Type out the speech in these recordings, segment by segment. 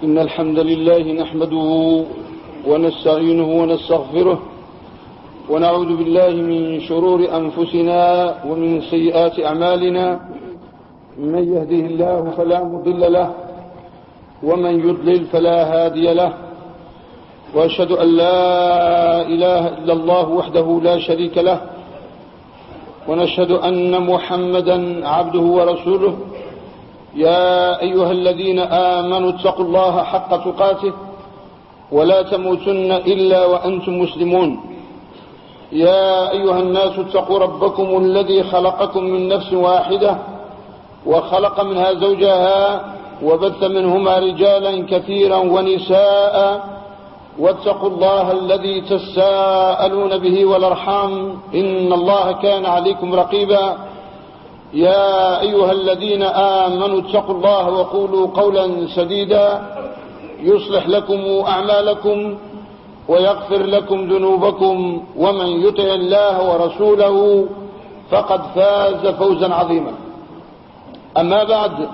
إن الحمد لله نحمده ونستعينه ونستغفره ونعوذ بالله من شرور أنفسنا ومن سيئات أعمالنا. من يهده الله فلا مضل له ومن يضلل فلا هادي له، وأشهد أن لا إله إلا الله وحده لا شريك له، ونشهد أن محمدا عبده ورسوله. يا أيها الذين آمنوا اتقوا الله حق تقاته ولا تموتن إلا وأنتم مسلمون. يا أيها الناس اتقوا ربكم الذي خلقكم من نفس واحدة وخلق منها زوجها وبث منهما رجالا كثيرا ونساء، واتقوا الله الذي تساءلون به والأرحام إن الله كان عليكم رقيبا. يا أيها الذين آمنوا اتقوا الله وقولوا قولا سديدا يصلح لكم أعمالكم ويغفر لكم ذنوبكم، ومن يطع الله ورسوله فقد فاز فوزا عظيما. أما بعد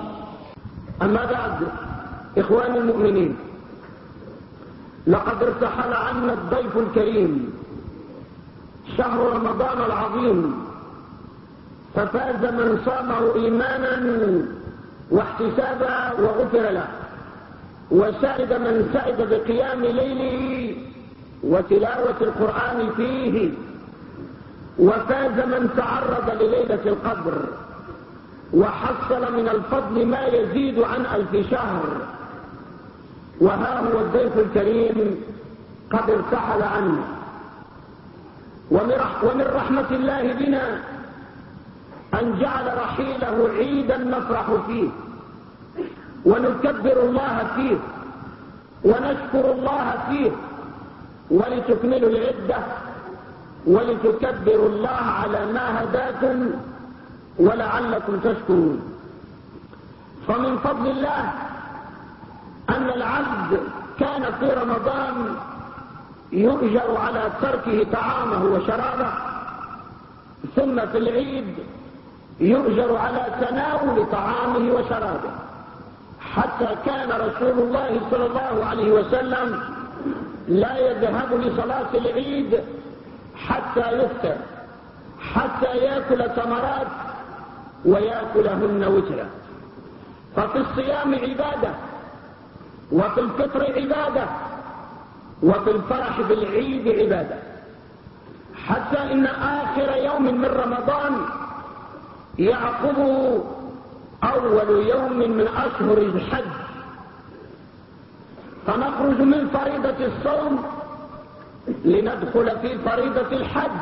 إخواني المؤمنين، لقد ارتحل عنا الضيف الكريم شهر رمضان العظيم، ففاز من صامه إيمانا واحتسابا وغفر له، وسعد من سعد بقيام ليله وتلاوة القرآن فيه، وفاز من تعرض لليلة القدر وحصل من الفضل ما يزيد عن 1000 شهر. وها هو الضيف الكريم قد ارتحل عنا، ومن رحمة الله بنا أن جعل رحيله عيدا نفرح فيه ونكبر الله فيه ونشكر الله فيه، ولتكملوا العدة ولتكبروا الله على ما هداكم ولعلكم تشكرون. فمن فضل الله أن العبد كان في رمضان يؤجر على تركه طعامه وشرابه، ثم في العيد يؤجر على تناول طعامه وشرابه، حتى كان رسول الله صلى الله عليه وسلم لا يذهب لصلاة العيد حتى يفطر، حتى يأكل تمرات ويأكلهن وترا. ففي الصيام عبادة، وفي الفطر عبادة، وفي الفرح بالعيد عبادة، حتى إن آخر يوم من رمضان يعقبه أول يوم من أشهر الحج، فنخرج من فريضة الصوم لندخل في فريضة الحج،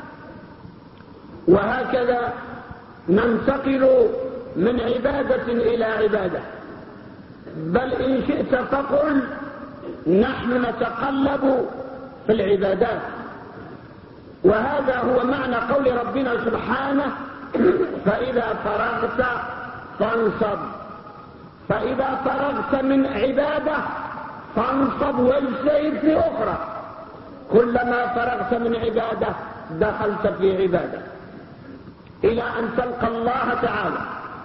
وهكذا ننتقل من عبادة إلى عبادة. بل إن شئت فقل نحن نتقلب في العبادات. وهذا هو معنى قول ربنا سبحانه: فإذا فرغت فانصب. فإذا فرغت من عبادة فانصب واجتهد في أخرى. كلما فرغت من عبادة دخلت في عبادة إلى أن تلقى الله تعالى.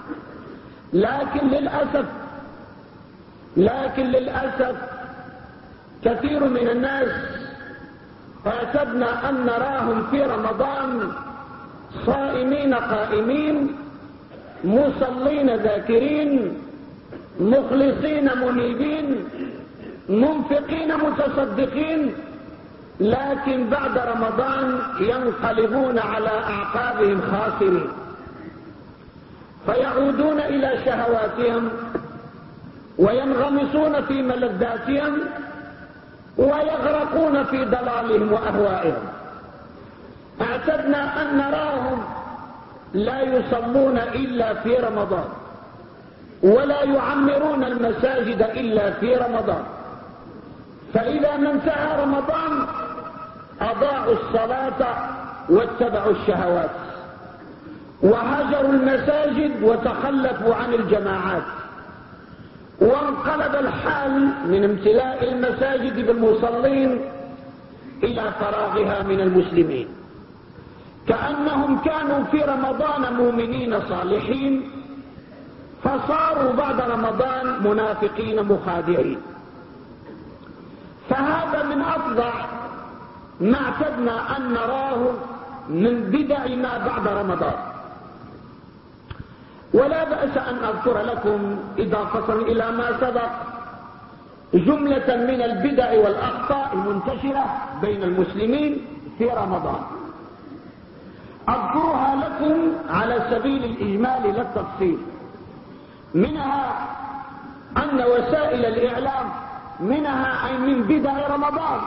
لكن للأسف كثير من الناس اعتدنا أن نراهم في رمضان صائمين قائمين، مصلين ذاكرين، مخلصين منيبين، منفقين متصدقين، لكن بعد رمضان ينقلبون على أعقابهم خاسرين، فيعودون إلى شهواتهم وينغمسون في ملذاتهم ويغرقون في ضلالهم وأهوائهم. اعتدنا أن نراهم لا يصلون إلا في رمضان، ولا يعمرون المساجد إلا في رمضان، فإذا ما انتهى رمضان أضاعوا الصلاة واتبعوا الشهوات وهجروا المساجد وتخلفوا عن الجماعات، وانقلب الحال من امتلاء المساجد بالمصلين إلى فراغها من المسلمين، كأنهم كانوا في رمضان مؤمنين صالحين، فصاروا بعد رمضان منافقين مخادعين. فهذا من أفظع ما اعتدنا أن نراه من بدع ما بعد رمضان. ولا بأس أن أذكر لكم إضافة إلى ما سبق جملة من البدع والأخطاء المنتشرة بين المسلمين في رمضان، أذكرها لكم على سبيل الإجمال لا التفصيل. منها أن وسائل الإعلام، منها أي من بدع رمضان،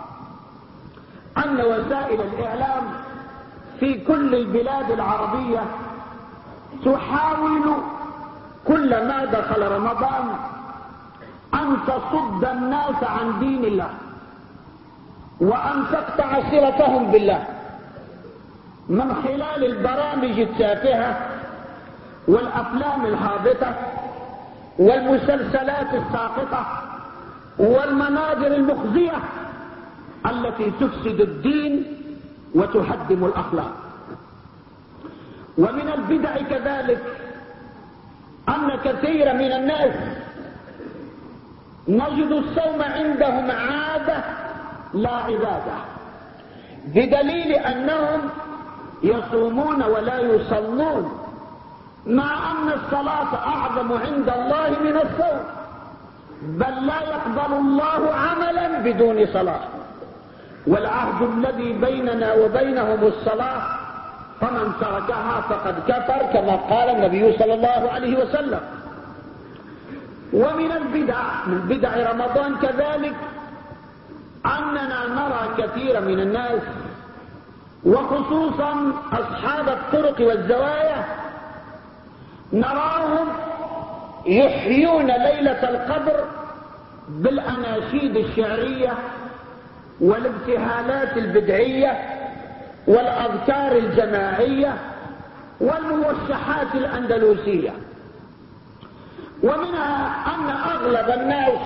أن وسائل الإعلام في كل البلاد العربية تحاول كلما دخل رمضان أن تصد الناس عن دين الله وأن تقطع صلتهم بالله من خلال البرامج التافهة والأفلام الهابطة والمسلسلات الساقطة والمناظر المخزية التي تفسد الدين وتهدم الأخلاق. ومن البدع كذلك أن كثير من الناس نجد الصوم عندهم عادة لا عبادة، بدليل أنهم يصومون ولا يصلون، مع أن الصلاة أعظم عند الله من الصوم، بل لا يقبل الله عملا بدون صلاة، والعهد الذي بيننا وبينهم الصلاة، فمن تركها فقد كفر كما قال النبي صلى الله عليه وسلم. ومن البدع من بدع رمضان كذلك أننا نرى كثير من الناس وخصوصا أصحاب الطرق والزوايا نراهم يحيون ليلة القدر بالأناشيد الشعرية والابتهالات البدعية والأذكار الجماعية والموشحات الأندلسية. ومنها أن أغلب الناس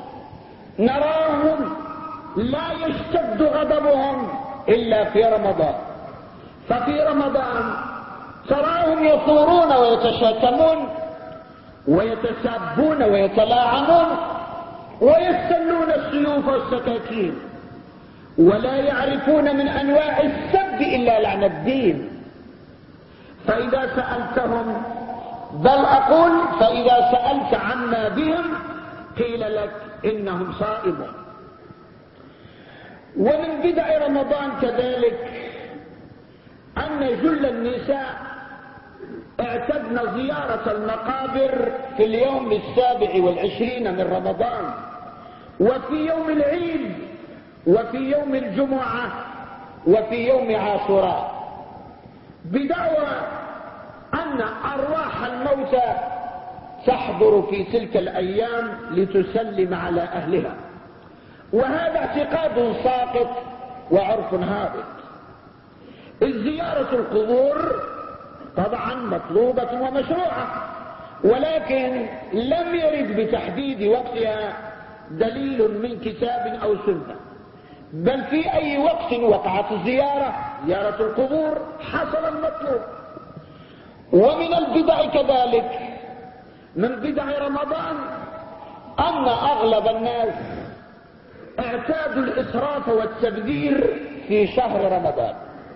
نراهم لا يشتد غضبهم إلا في رمضان، ففي رمضان تراهم يثورون ويتشاكمون ويتسابون ويتلاعنون ويستلون السيوف والسكاكين، ولا يعرفون من أنواع السب إلا لعن الدين. فإذا سألتهم، بل أقول فإذا سألت عما بهم قيل لك إنهم صائمون. ومن بدع رمضان كذلك أن جل النساء اعتدن زيارة المقابر في اليوم 27 من رمضان، وفي يوم العيد، وفي يوم الجمعة، وفي يوم عاشوراء، بدعوى أن أرواح الموتى تحضر في تلك الأيام لتسلم على أهلها، وهذا اعتقاد ساقط وعرف هابط. الزيارة القبور طبعا مطلوبة ومشروعة، ولكن لم يرد بتحديد وقتها دليل من كتاب أو سنة، بل في أي وقت وقعت الزيارة، زيارة القبور، حصل المطلوب. ومن البدع كذلك من بدع رمضان أن أغلب الناس اعتادوا الإسراف والتبذير في شهر رمضان،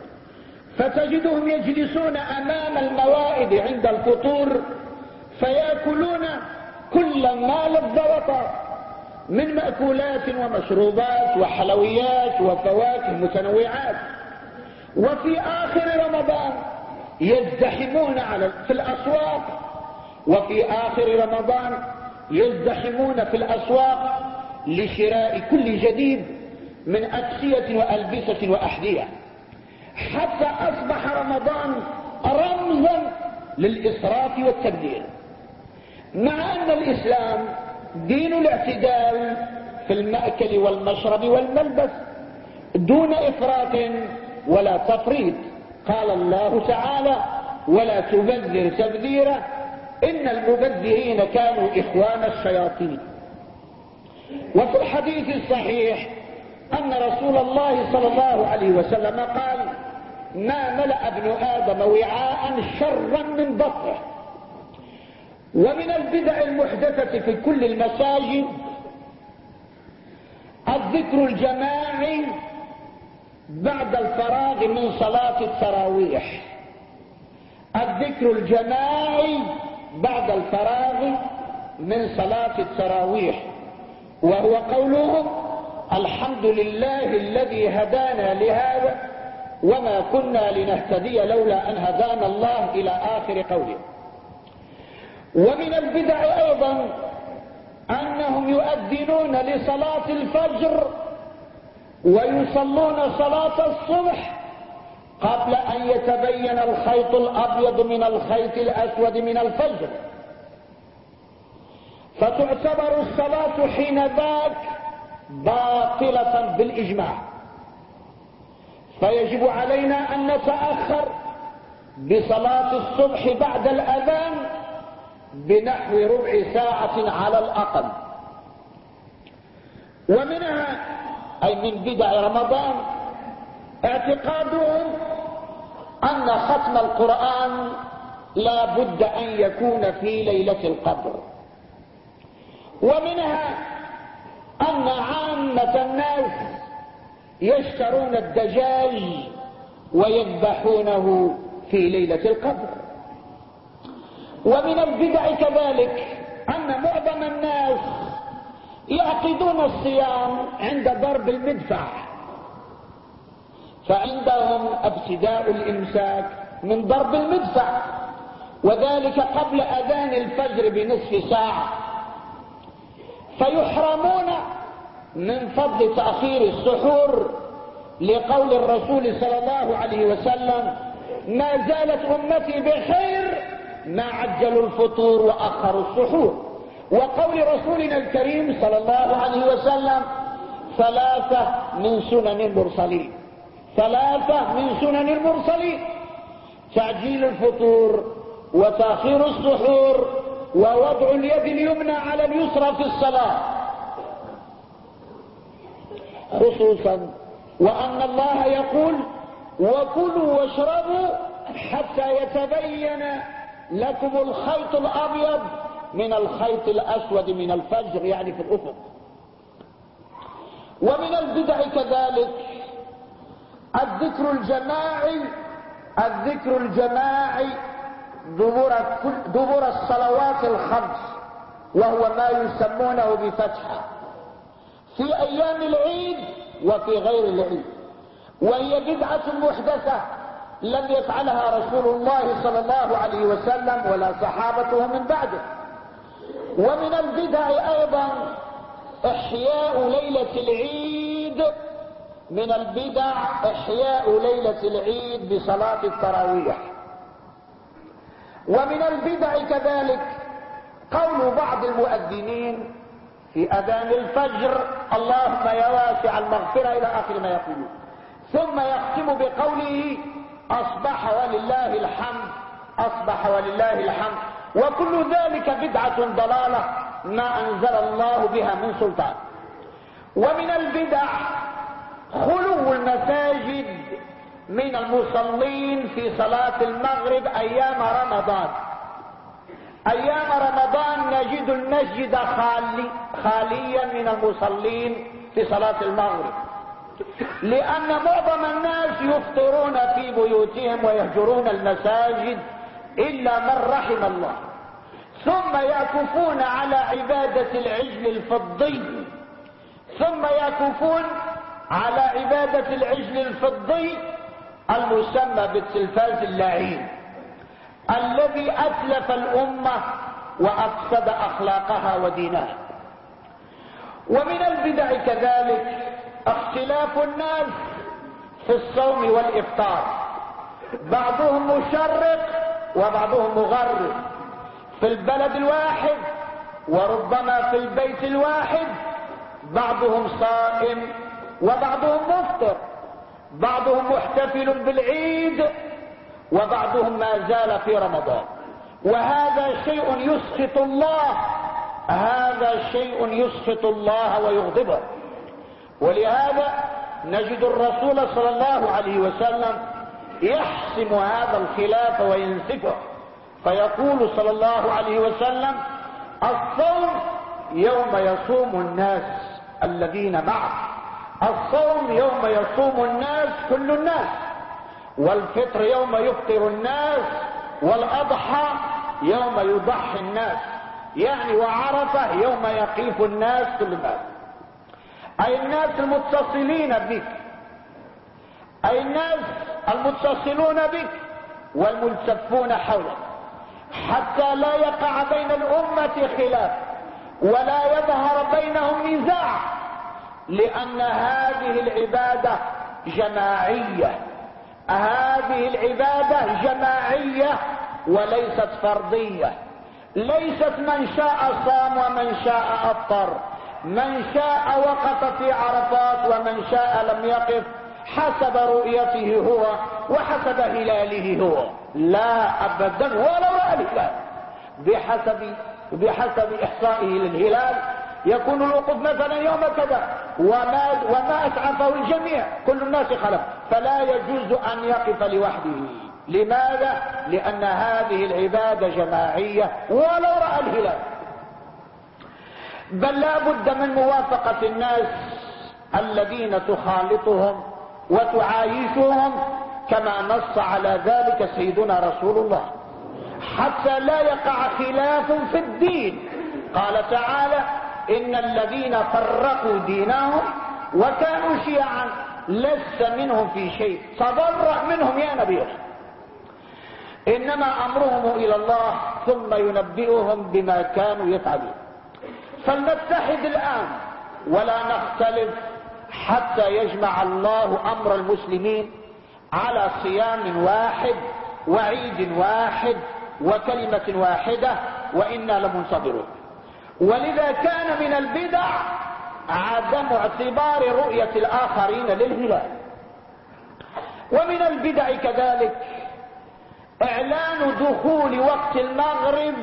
فتجدهم يجلسون أمام الموائد عند الفطور فيأكلون كل ما لذ وطاب من مأكولات ومشروبات وحلويات وفواكه متنوعات، وفي آخر رمضان يزدحمون في الأسواق، وفي آخر رمضان يزدحمون في الأسواق لشراء كل جديد من أكسية وألبسة وأحذية، حتى أصبح رمضان رمزا للإسراف والتبذير، مع أن الإسلام دين الاعتدال في المأكل والمشرب والملبس دون إفراط ولا تفريط. قال الله تعالى: ولا تبذر تبذيرا إن المبذرين كانوا إخوان الشياطين. وفي الحديث الصحيح أن رسول الله صلى الله عليه وسلم قال: ما ملأ ابن آدم وعاء شرا من بطنه. ومن البدع المحدثة في كل المساجد الذكر الجماعي بعد الفراغ من صلاة التراويح. الذكر الجماعي بعد الفراغ من صلاة التراويح، وهو قولهم: الحمد لله الذي هدانا لهذا وما كنا لنهتدي لولا أن هدانا الله، إلى آخر قوله. ومن البدع أيضا أنهم يؤذنون لصلاة الفجر ويصلون صلاة الصبح قبل أن يتبين الخيط الأبيض من الخيط الأسود من الفجر، فتعتبر الصلاة حين ذاك باطلة بالإجماع، فيجب علينا أن نتأخر بصلاة الصبح بعد الأذان بنحو ربع ساعة على الأقل. ومنها أي من بدع رمضان اعتقادهم أن ختم القرآن لا بد أن يكون في ليلة القدر. ومنها أن عامة الناس يشترون الدجاج ويذبحونه في ليلة القدر. ومن البدع كذلك أن معظم الناس يعقدون الصيام عند ضرب المدفع، فعندهم ابتداء الإمساك من ضرب المدفع، وذلك قبل أذان الفجر بنصف ساعة، فيحرمون من فضل تأخير السحور، لقول الرسول صلى الله عليه وسلم: ما زالت أمتي بخير ما عجلوا الفطور وأخروا السحور. وقول رسولنا الكريم صلى الله عليه وسلم: ثلاثة من سنن المرسلين، ثلاثة من سنن المرسلين: تعجيل الفطور وتأخير السحور ووضع اليد اليمنى على اليسرى في الصلاة، خصوصا وأن الله يقول: وكلوا واشربوا حتى يتبين لكم الخيط الأبيض من الخيط الأسود من الفجر، يعني في الأفق. ومن البدع كذلك الذكر الجماعي، الذكر الجماعي دبر الصلوات الخمس، وهو ما يسمونه بفتحة، في أيام العيد وفي غير العيد، وهي بدعة محدثة لم يفعلها رسول الله صلى الله عليه وسلم ولا صحابته من بعده. ومن البدع أيضا إحياء ليلة العيد، من البدع إحياء ليلة العيد بصلاة التراويح. ومن البدع كذلك قول بعض المؤذنين في أذان الفجر: اللهم يا واسع المغفرة، إلى آخر ما يقولون، ثم يختم بقوله: أصبح ولله الحمد، أصبح ولله الحمد. وكل ذلك بدعة ضلالة ما أنزل الله بها من سلطان. ومن البدع خلو المساجد من المصلين في صلاة المغرب أيام رمضان. أيام رمضان نجد المسجد خاليا من المصلين في صلاة المغرب، لأن معظم الناس يفطرون في بيوتهم ويهجرون المساجد إلا من رحم الله، ثم يعكفون على عبادة العجل الفضي، ثم يعكفون على عبادة العجل الفضي المسمى بالتلفاز اللعين، الذي أتلف الأمة وأفسد أخلاقها ودينها. ومن البدع كذلك اختلاف الناس في الصوم والإفطار، بعضهم مشرق وبعضهم مغرب، في البلد الواحد وربما في البيت الواحد، بعضهم صائم وبعضهم مفطر، بعضهم محتفل بالعيد وبعضهم ما زال في رمضان. وهذا شيء يسخط الله، هذا شيء يسخط الله ويغضبه. ولهذا نجد الرسول صلى الله عليه وسلم يحسم هذا الخلاف وينسفه، فيقول صلى الله عليه وسلم: الصوم يوم يصوم الناس، الذين معه. الصوم يوم يصوم الناس كل الناس، والفطر يوم يفطر الناس، والأضحى يوم يضحي الناس، يعني وعرفة يوم يقيف الناس كل الناس. أي الناس المتصلين بك، أي الناس المتصلون بك والملتفون حولك، حتى لا يقع بين الأمة خلاف ولا يظهر بينهم نزاع، لأن هذه العبادة جماعية، هذه العبادة جماعية وليست فردية، ليست من شاء صام ومن شاء أفطر، من شاء وقف في عرفات ومن شاء لم يقف، حسب رؤيته هو وحسب هلاله هو. لا أبدا، ولو رأى الهلال بحسب إحصائه للهلال يكون الوقوف مثلا يوم كذا وما أسعفه الجميع كل الناس خلف، فلا يجوز أن يقف لوحده. لماذا؟ لأن هذه العبادة جماعية ولو رأى الهلال. بل لا بد من موافقة الناس الذين تخالطهم وتعايشهم كما نص على ذلك سيدنا رسول الله، حتى لا يقع خلاف في الدين. قال تعالى: إن الذين فرقوا دينهم وكانوا شيعا لست منهم في شيء، تبرأ منهم يا نبي، إنما أمرهم إلى الله ثم ينبئهم بما كانوا يفعلون. فلنتحد الآن ولا نختلف حتى يجمع الله أمر المسلمين على صيام واحد وعيد واحد وكلمة واحدة، وإنا لمنتظرون. ولذا كان من البدع عدم اعتبار رؤية الآخرين للهلال. ومن البدع كذلك إعلان دخول وقت المغرب،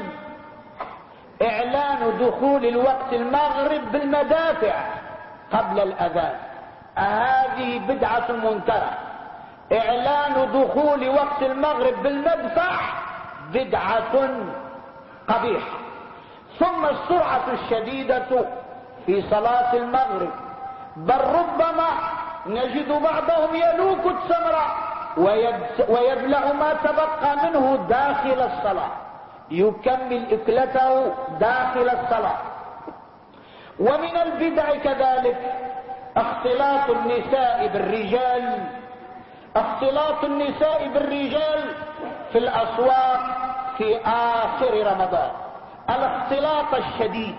إعلان دخول الوقت المغرب بالمدافع قبل الأذان. هذه بدعة منكرة. إعلان دخول وقت المغرب بالمدفع بدعة قبيحة. ثم السرعة الشديدة في صلاة المغرب، بل ربما نجد بعضهم يلوك التمر ويبلع ما تبقى منه داخل الصلاة، يكمل أكلته داخل الصلاة. ومن البدع كذلك اختلاط النساء بالرجال، اختلاط النساء بالرجال في الأسواق في آخر رمضان، الاختلاط الشديد.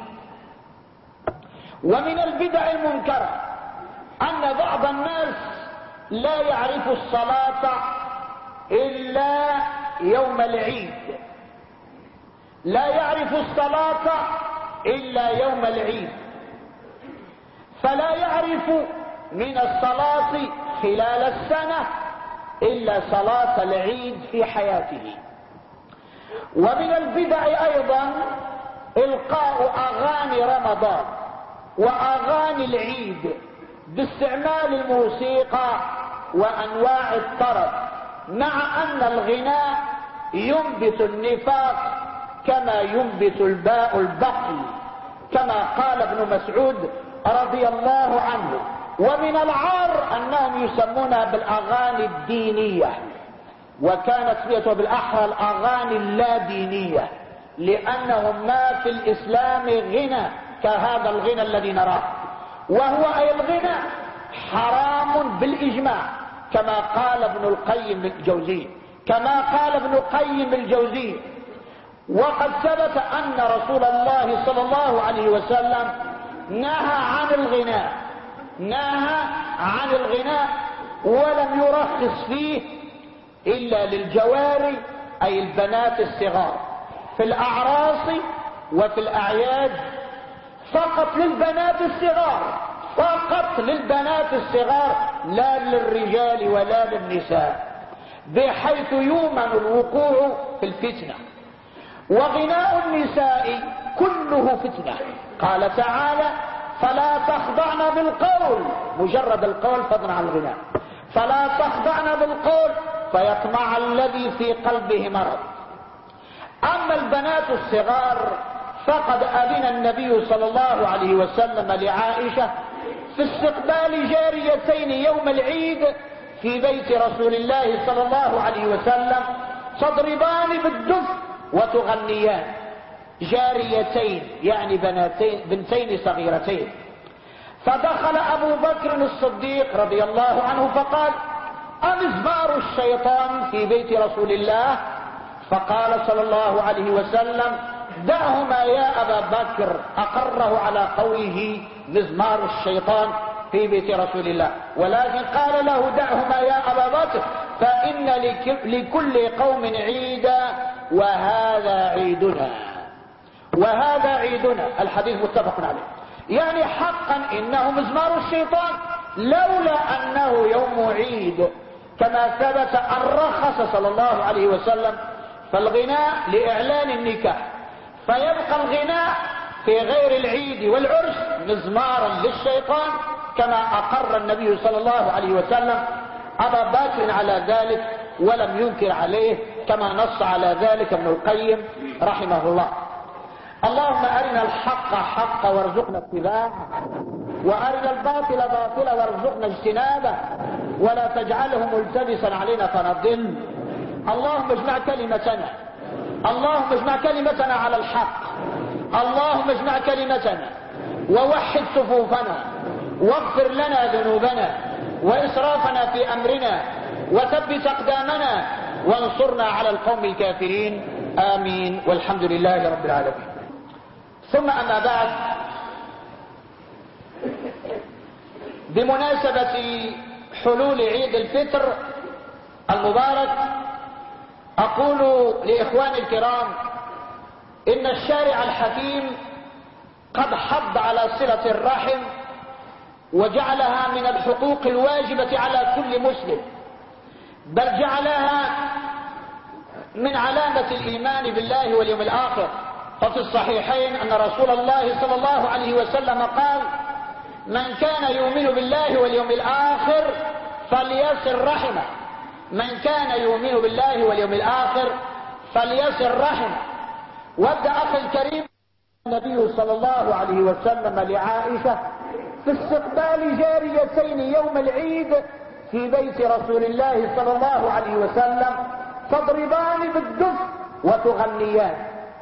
ومن البدع المنكرة أن بعض الناس لا يعرف الصلاة إلا يوم العيد، لا يعرف الصلاة إلا يوم العيد، فلا يعرف من الصلاة خلال السنة إلا صلاة العيد في حياته. ومن البدع أيضا إلقاء أغاني رمضان وأغاني العيد باستعمال الموسيقى وأنواع الطرب، مع أن الغناء ينبت النفاق كما ينبت الباء البقل، كما قال ابن مسعود رضي الله عنه. ومن العار أنهم يسمونها بالأغاني الدينية، وكانت اسميتها بالأحرى الأغاني اللادينية، لأنهم ما في الإسلام غنى كهذا الغنى الذي نراه، وهو أي الغنى حرام بالإجماع، كما قال ابن القيم الجوزي، كما قال ابن القيم الجوزي. وقد ثبت أن رسول الله صلى الله عليه وسلم نهى عن الغناء، نهى عن الغناء ولم يرخص فيه إلا للجواري أي البنات الصغار في الأعراس وفي الأعياد، فقط للبنات الصغار، فقط للبنات الصغار، لا للرجال ولا للنساء، بحيث يؤمن الوقوع في الفتنة. وغناء النساء كله فتنة. قال تعالى: فلا تخضعن بالقول، مجرد القول فضلا عن الغناء، فلا تخضعن بالقول فيطمع الذي في قلبه مرض. أما البنات الصغار فقد أذن النبي صلى الله عليه وسلم لعائشة في استقبال جاريتين يوم العيد في بيت رسول الله صلى الله عليه وسلم تضربان بالدف وتغنيان. جاريتين يعني بنتين صغيرتين. فدخل أبو بكر الصديق رضي الله عنه فقال: أمزمار الشيطان في بيت رسول الله؟ فقال صلى الله عليه وسلم: دعهما يا أبا بكر، أقره على قوله مزمار الشيطان في بيت رسول الله، ولكن قال له: دعهما يا أبا بكر فإن لكل قوم عيدا وهذا عيدنا. وهذا عيدنا. الحديث متفق عليه. يعني حقا إنه مزمار الشيطان، لولا أنه يوم عيد كما ثبت أن رخص صلى الله عليه وسلم فالغناء لإعلان النكاح، فيبقى الغناء في غير العيد والعرس مزمارا للشيطان، كما أقر النبي صلى الله عليه وسلم أبا بكر على ذلك ولم ينكر عليه، كما نص على ذلك ابن القيم رحمه الله. اللهم أرنا الحق حقا وارزقنا اتباعه، وأرنا الباطل باطلا وارزقنا اجتنابه، ولا تجعله ملتبسا علينا فنضل. اللهم اجمع كلمتنا، اللهم اجمع كلمتنا على الحق، اللهم اجمع كلمتنا ووحد صفوفنا، واغفر لنا ذنوبنا وإسرافنا في أمرنا، وثبت أقدامنا وانصرنا على القوم الكافرين. آمين، والحمد لله رب العالمين. ثم أما بعد، بمناسبة حلول عيد الفطر المبارك أقول لإخواني الكرام إن الشارع الحكيم قد حض على صلة الرحم وجعلها من الحقوق الواجبة على كل مسلم، بل جعلها من علامة الإيمان بالله واليوم الآخر. ففي الصحيحين أن رسول الله صلى الله عليه وسلم قال: من كان يؤمن بالله واليوم الآخر فليصل رحمه. من كان يؤمن بالله واليوم الآخر فليصل رحمه. وابدأ أخي الكريم النبي صلى الله عليه وسلم لعائشة في استقبال جاريتين يوم العيد في بيت رسول الله صلى الله عليه وسلم تضربان بالدف وتغنيان.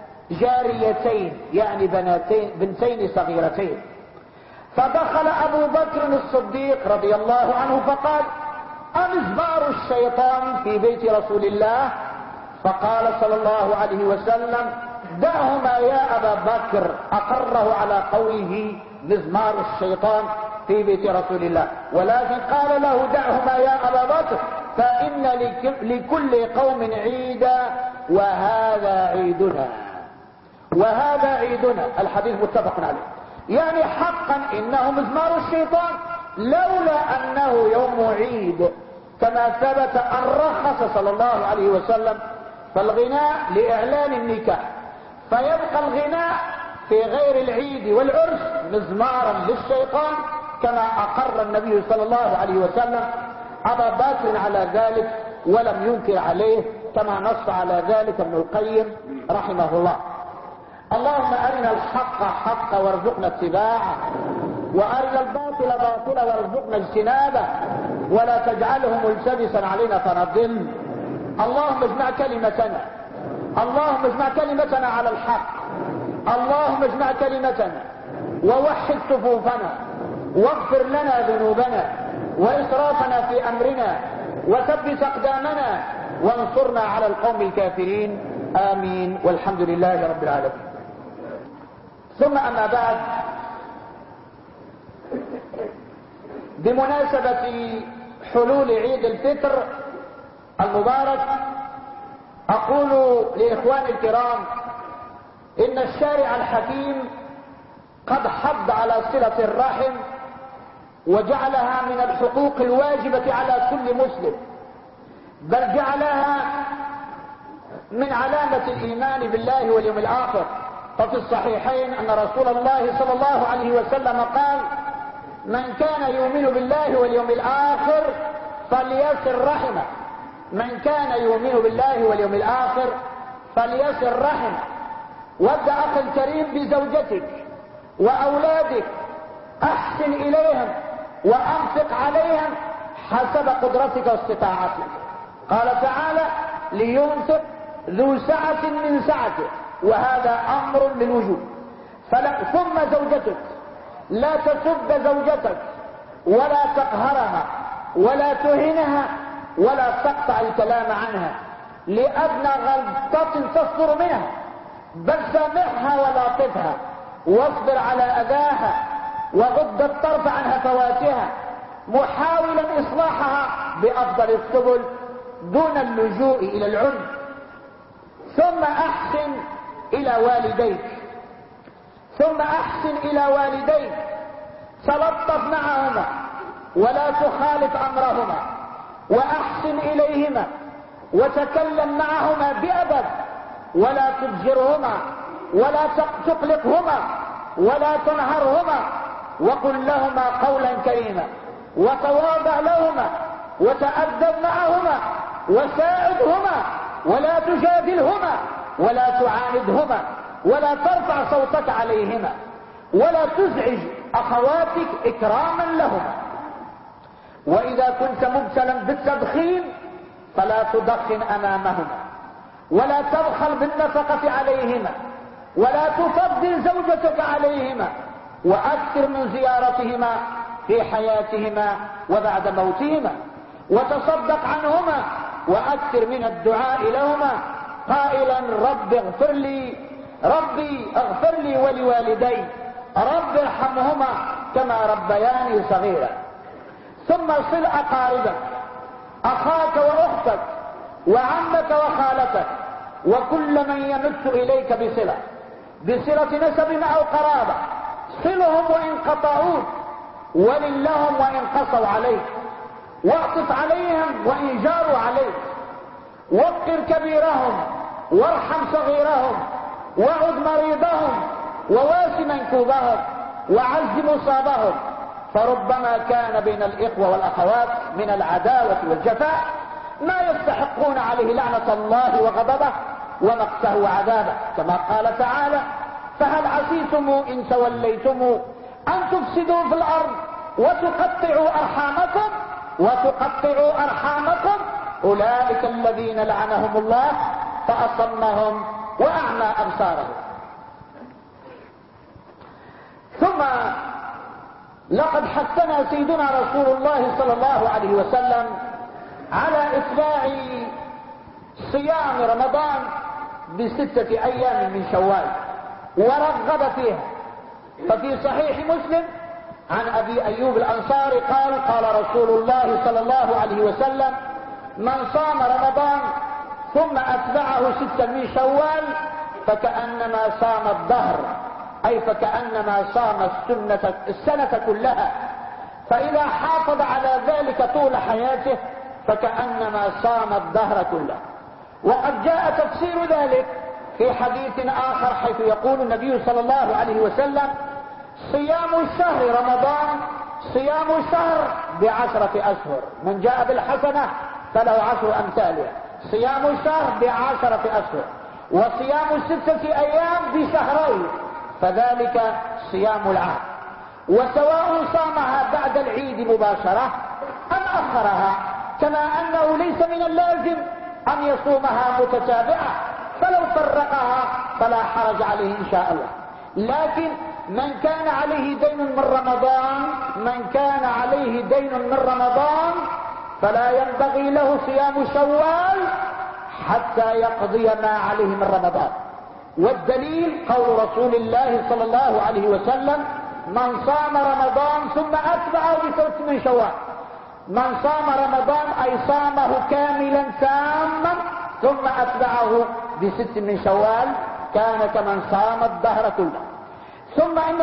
جاريتين يعني بنتين صغيرتين. فدخل أبو بكر الصديق رضي الله عنه فقال: أمزمار الشيطان في بيت رسول الله؟ فقال صلى الله عليه وسلم: دعهما يا أبا بكر، أقره على قوله مزمار الشيطان في بيت رسول الله، ولكن قال له: دعهما يا أبا بكر فإن لكل قوم عيدا وهذا عيدنا. وهذا عيدنا. الحديث متفق عليه. يعني حقا إنه مزمار الشيطان، لولا أنه يوم عيد كما ثبت أن رخص صلى الله عليه وسلم فالغناء لإعلان النكاح، فيبقى الغناء في غير العيد والعرس مزمارا للشيطان، كما أقر النبي صلى الله عليه وسلم أبا بكر على ذلك ولم ينكر عليه، كما نص على ذلك ابن القيم رحمه الله. اللهم أرنا الحق حقا وارزقنا اتباعه، وأرنا الباطل باطلا وارزقنا اجتنابه، ولا تجعله ملتبسا علينا فنضل. اللهم اجمع كلمتنا، اللهم اجمع كلمتنا على الحق، اللهم اجمع كلمتنا ووحد صفوفنا، واغفر لنا ذنوبنا وإسرافنا في أمرنا، وثبت أقدامنا وانصرنا على القوم الكافرين. آمين، والحمد لله رب العالمين. ثم أما بعد، بمناسبة حلول عيد الفطر المبارك أقول لإخواني الكرام إن الشارع الحكيم قد حض على صلة الرحم وجعلها من الحقوق الواجبة على كل مسلم، بل جعلها من علامة الإيمان بالله واليوم الآخر. ففي الصحيحين أن رسول الله صلى الله عليه وسلم قال: من كان يؤمن بالله واليوم الآخر فليصل رحمه. من كان يؤمن بالله واليوم الآخر فليصل رحمه. وابدأ أخي الكريم بزوجتك وأولادك، أحسن إليهم وأنفق عليهم حسب قدرتك واستطاعتك. قال تعالى: لينفق ذو سعة من سعته، وهذا أمر للوجوب. ثم زوجتك، لا تسب زوجتك ولا تقهرها ولا تهنها ولا تقطع الكلام عنها لأدنى غلطة تصدر منها، بل سامحها ولاطفها واصبر على أذاها وغض الطرف عن هفواتها، محاولا إصلاحها بأفضل السبل دون اللجوء إلى العنف. ثم أحسن إلى والديك، تلطف معهما ولا تخالف أمرهما، وأحسن إليهما وتكلم معهما بأدب، ولا تضجرهما ولا تقلقهما ولا تنهرهما، وقل لهما قولا كريما، وتواضع لهما وتأدب معهما، وساعدهما ولا تجادلهما ولا تعاندهما، ولا ترفع صوتك عليهما، ولا تزعج أخواتك إكراما لهما. وإذا كنت مبتلا بالتدخين فلا تدخن أمامهما، ولا تبخل بالنفقة عليهما، ولا تفضل زوجتك عليهما، وأكثر من زيارتهما في حياتهما وبعد موتهما، وتصدق عنهما، وأكثر من الدعاء لهما قائلا: ربي اغفر لي ولوالدي، رب ارحمهما كما ربياني صغيرا. ثم صل أقاربك، أخاك وأختك وعمك وخالتك وكل من يمت إليك بصلة نسب أو قرابة، صلهم وإن قطعوك، ولن لهم وإن قصوا عليك، واعطف عليهم وإن جاروا عليك، وقر كبيرهم وارحم صغيرهم، وعد مريضهم وواس منكوبهم، وعز مصابهم، فربما كان بين الإخوة والأخوات من العداوة والجفاء ما يستحقون عليه لعنة الله وغضبه ومقته وعذابه، كما قال تعالى: فهل عسيتم إن توليتم أن تفسدوا في الأرض وتقطعوا أرحامكم أولئك الذين لعنهم الله فأصمهم وأعمى أبصارهم. ثم لقد حثنا سيدنا رسول الله صلى الله عليه وسلم على إتباع صيام رمضان ب6 أيام من شوال، ورغب فيها. ففي صحيح مسلم عن أبي أيوب الأنصاري قال رسول الله صلى الله عليه وسلم: من صام رمضان ثم أتبعه 6 من شوال فكأنما صام الدهر، أي فكأنما صام السنة كلها، فإذا حافظ على ذلك طول حياته فكأنما صام الدهر كله. وقد جاء تفسير ذلك في حديث آخر، حيث يقول النبي صلى الله عليه وسلم: صيام الشهر رمضان صيام الشهر ب10 أشهر، من جاء بالحسنة فله 10 أمثالها. صيام الشهر ب10 أشهر، وصيام 6 أيام بشهرين، فذلك صيام العام. وسواء صامها بعد العيد مباشرة أم أخرها، كما أنه ليس من اللازم أن يصومها متتابعة، فلو فرقها فلا حرج عليه إن شاء الله. لكن من كان عليه دين من رمضان فلا ينبغي له صيام شوال حتى يقضي ما عليه من رمضان. والدليل قول رسول الله صلى الله عليه وسلم: من صام رمضان ثم أتبعه ب6 من شوال. من صام رمضان أي صامه كاملا تاما ثم أتبعه ب6 من شوال كان كمن صام الدهر كله. ثم إن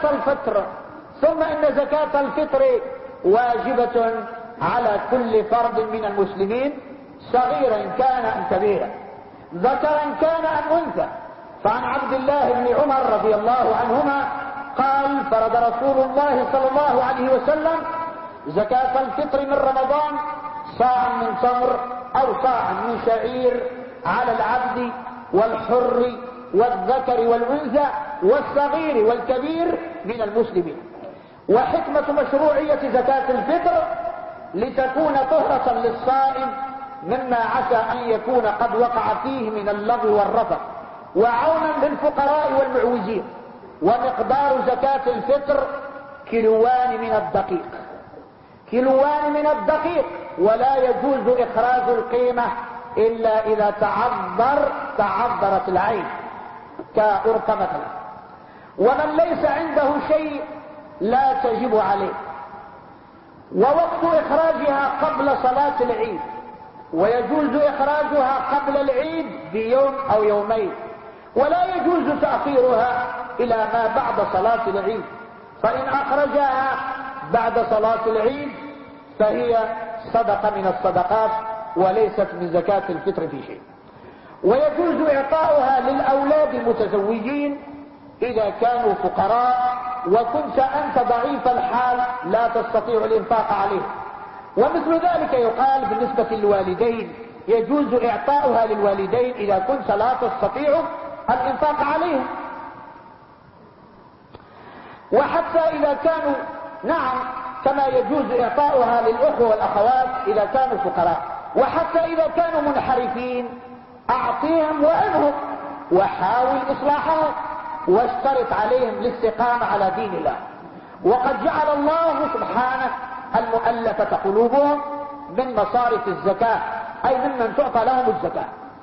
زكاة الفطر واجبة على كل فرد من المسلمين، صغيرا كان أم كبيرا، ذكرا كان أم أنثى. فعن عبد الله بن عمر رضي الله عنهما قال: فرض رسول الله صلى الله عليه وسلم زكاة الفطر من رمضان صاعا من تمر أو صاعا من شعير على العبد والحر والذكر والأنثى والصغير والكبير من المسلمين. وحكمة مشروعية زكاة الفطر لتكون طهرة للصائم مما عسى أن يكون قد وقع فيه من اللغو والرفث، وعونا للفقراء والمعوزين. ومقدار زكاة الفطر كيلوان من الدقيق، كيلوان من الدقيق، ولا يجوز إخراج القيمة إلا إذا تعذرت العين كأرق مثلا. ومن ليس عنده شيء لا تجب عليه. ووقت إخراجها قبل صلاة العيد، ويجوز إخراجها قبل العيد بيوم أو يومين، ولا يجوز تأخيرها إلى ما بعد صلاة العيد. فإن أخرجها بعد صلاة العيد فهي صدقة من الصدقات وليست من زكاة الفطر في شيء. ويجوز إعطاؤها للأولاد المتزوجين إذا كانوا فقراء وكنت أنت ضعيف الحال لا تستطيع الإنفاق عليه. ومثل ذلك يقال بالنسبة للوالدين، يجوز إعطاؤها للوالدين إذا كنت لا تستطيع الإنفاق عليهم. وحتى إذا كانوا كما يجوز إعطاؤها للأخوة والأخوات إذا كانوا فقراء. وحتى إذا كانوا منحرفين أعطيهم وأنهم، وحاول إصلاحهم، واشترط عليهم الاستقامة على دين الله. وقد جعل الله سبحانه المؤلفة قلوبهم من مصارف الزكاة، أي ممن تعطى لهم الزكاة.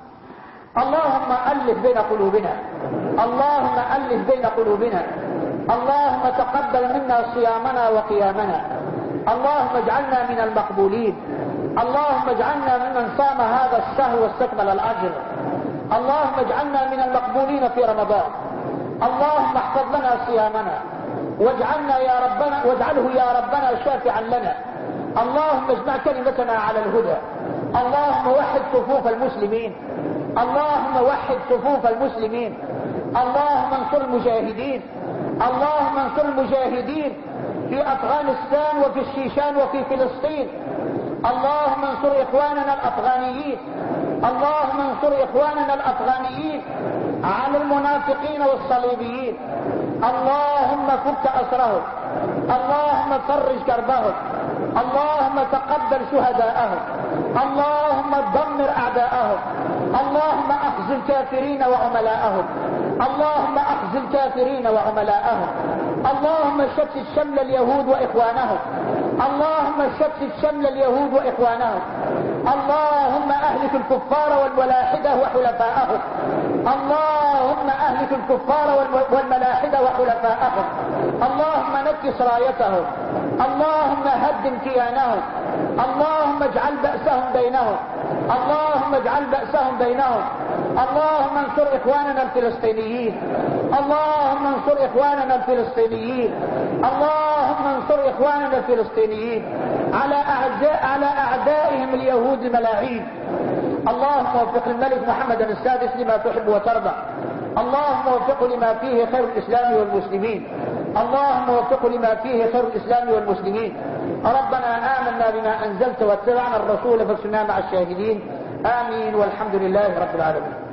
اللهم ألف بين قلوبنا، اللهم ألف بين قلوبنا، اللهم تقبل منا صيامنا وقيامنا، اللهم اجعلنا من المقبولين، اللهم اجعلنا ممن صام هذا الشهر واستكمل الأجر، اللهم اجعلنا من المقبولين في رمضان، اللهم احفظ لنا صيامنا واجعلنا يا ربنا واجعله يا ربنا شافعا لنا، اللهم اجمع كلمتنا على الهدى، اللهم وحد صفوف المسلمين، اللهم وحد صفوف المسلمين، اللهم انصر المجاهدين، اللهم انصر المجاهدين في أفغانستان وفي الشيشان وفي فلسطين، اللهم انصر إخواننا الأفغانيين، اللهم انصر إخواننا الأفغانيين على المنافقين والصليبيين، اللهم فك أسرهم، اللهم فرج كربهم، اللهم تقبل شهداءهم، اللهم دمر أعداءهم، اللهم أخزي الكافرين وعملاءهم، اللهم أخزي الكافرين وعملاءهم، اللهم شتت شمل اليهود وإخوانهم، اللهم شتت شمل اليهود وإخوانهم، اللهم أهلك الكفار والملاحدة وحلفاءهم، اللهم أهلك الكفار والملاحدة وحلفاءهم، اللهم نكس رايتهم، اللهم هدم كيانهم، اللهم اجعل بأسهم بينهم، اللهم اجعل بأسهم بينهم، اللهم انصر إخواننا الفلسطينيين، اللهم انصر إخواننا الفلسطينيين، اللهم انصر إخواننا الفلسطينيين على أعدائهم اليهود الملاعين. اللهم وفق الملك محمد السادس لما تحب وترضى، اللهم وفقه لما فيه خير الإسلام والمسلمين، اللهم وفقه لما فيه خير الإسلام والمسلمين. ربنا آمنا بما أنزلت واتبعنا الرسول فاصبرنا مع الشاهدين. آمين والحمد لله رب العالمين.